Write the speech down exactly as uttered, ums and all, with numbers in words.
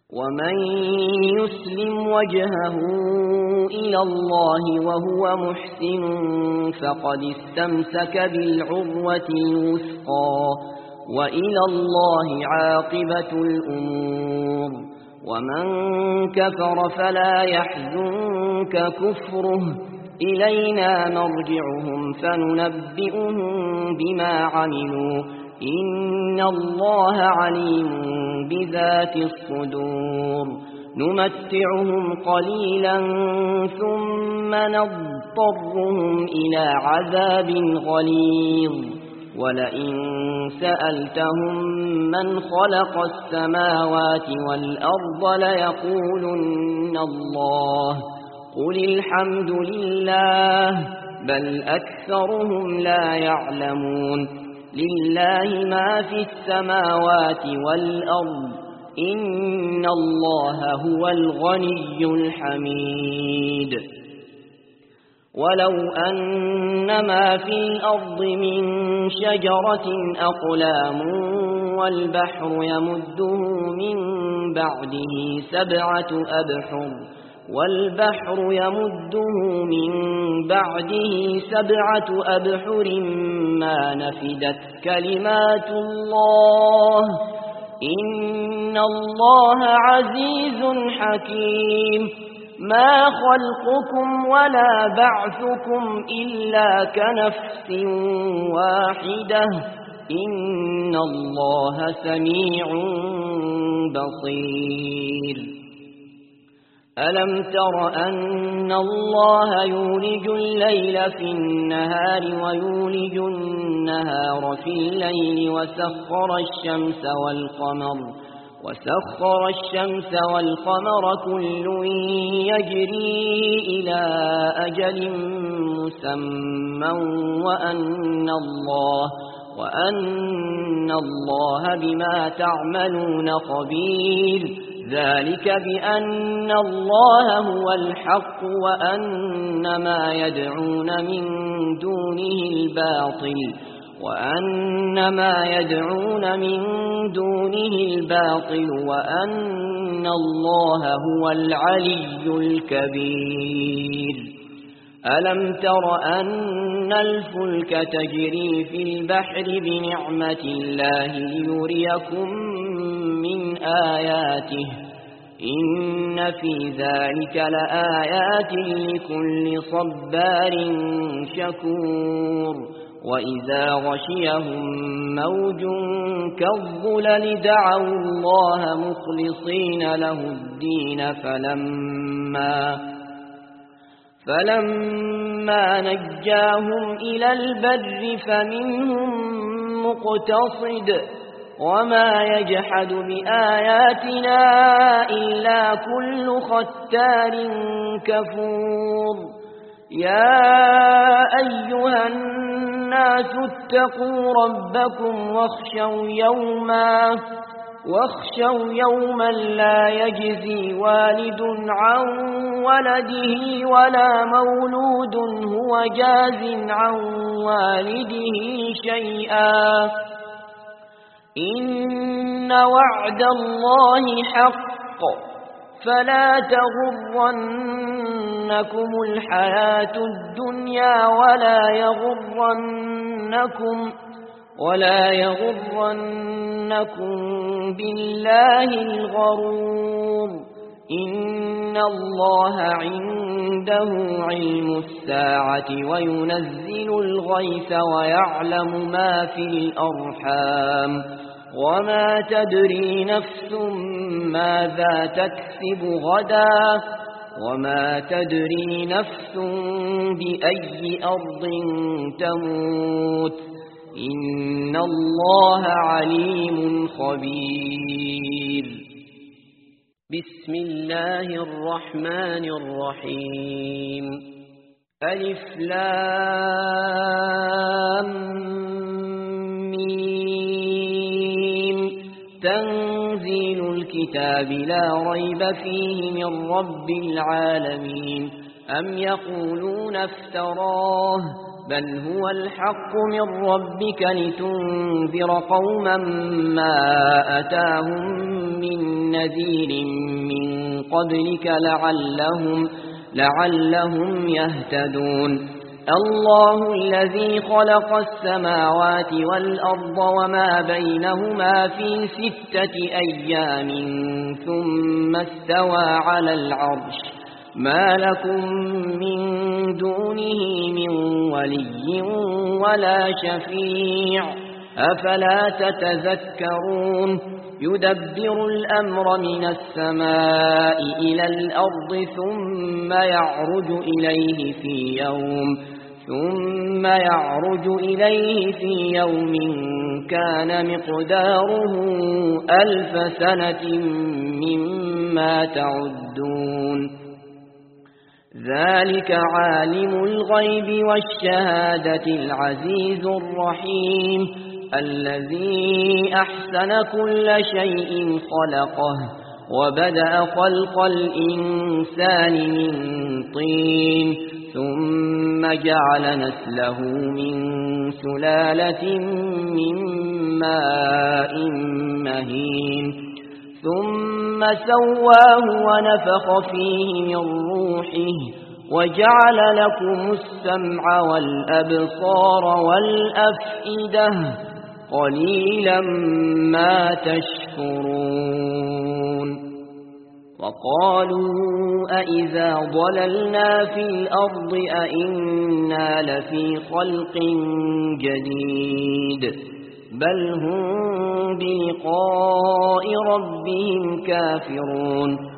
ومن يسلم وجهه إلى الله وهو محسن فقد استمسك بالعروة الوثقى وإلى الله عاقبة الأمور ومن كفر فلا يحزنك كفره إلينا مرجعهم فننبئهم بما عملوا إن الله عليم بذات الصدور نمتعهم قليلا ثم نضطرهم إلى عذاب غليظ ولئن سألتهم من خلق السماوات والأرض ليقولن الله قل الحمد لله بل أكثرهم لا يعلمون لله ما في السماوات والأرض إن الله هو الغني الحميد ولو أن ما في الأرض من شجرة أقلام والبحر يمده من بعده سبعة أبحر والبحر يمده من بعده سبعة أبحر ما نفدت كلمات الله إن الله عزيز حكيم ما خلقكم ولا بعثكم إلا كنفس واحدة إن الله سميع بصير ألم تر أن الله يولج الليل في النهار ويولج النهار في الليل وسخر الشمس والقمر وسخر الشمس والقمر كل يجري إلى أجل مسمى وأن الله وأن الله بما تعملون خبير ذلك بأن الله هو الحق وأن ما يدعون من دونه الباطل وأن ما يدعون من دونه الباطل وأن الله هو العلي الكبير ألم تر أن الفلك تجري في البحر بنعمة الله ليريكم من آياته إن في ذلك لآيات لكل صبار شكور وإذا غشيهم موج كالظلل دعوا الله مخلصين له الدين فلما فلما نجاهم إلى البر فمنهم مقتصد وما يجحد بآياتنا إلا كل ختار كفور يا أيها الناس اتقوا ربكم واخشوا يوما واخشوا يوما لا يجزي والد عن ولده ولا مولود هو جاز عن والده شيئا إن وعد الله حق فلا تغرنكم الحياة الدنيا ولا يغرنكم ولا يغرنكم بالله الغرور إن الله عنده علم الساعة وينزل الغيث ويعلم ما في الأرحام وما تدري نفس ماذا تكسب غدا وما تدري نفس بأي أرض تموت إن الله عليم خبير بسم الله الرحمن الرحيم ألف لام ميم تنزيل الكتاب لا ريب فيه من رب العالمين أم يقولون افتراه بل هو الحق من ربك لتنذر قوما ما أتاهم من نذير من قبلك لعلهم, لعلهم يهتدون الله الذي خلق السماوات والأرض وما بينهما في ستة أيام ثم استوى على العرش ما لكم من دونه من ولي ولا شفيع أفلا تتذكرون يدبر الأمر من السماء إلى الأرض ثم يعرج إليه في يوم ثم يعرج إليه في يوم كان مقداره ألف سنة مما تعدون ذلك عالم الغيب والشهادة العزيز الرحيم الذي أحسن كل شيء خلقه وبدأ خلق الإنسان من طين ثم جعل نسله من سلالة من ماء مهين ثم سواه ونفخ فيه من روحه وجعل لكم السمع والأبصار والأفئدة قليلا ما تشكرون وقالوا أئذا ضللنا في الأرض أئنا لفي خلق جديد بل هم بلقاء ربهم كافرون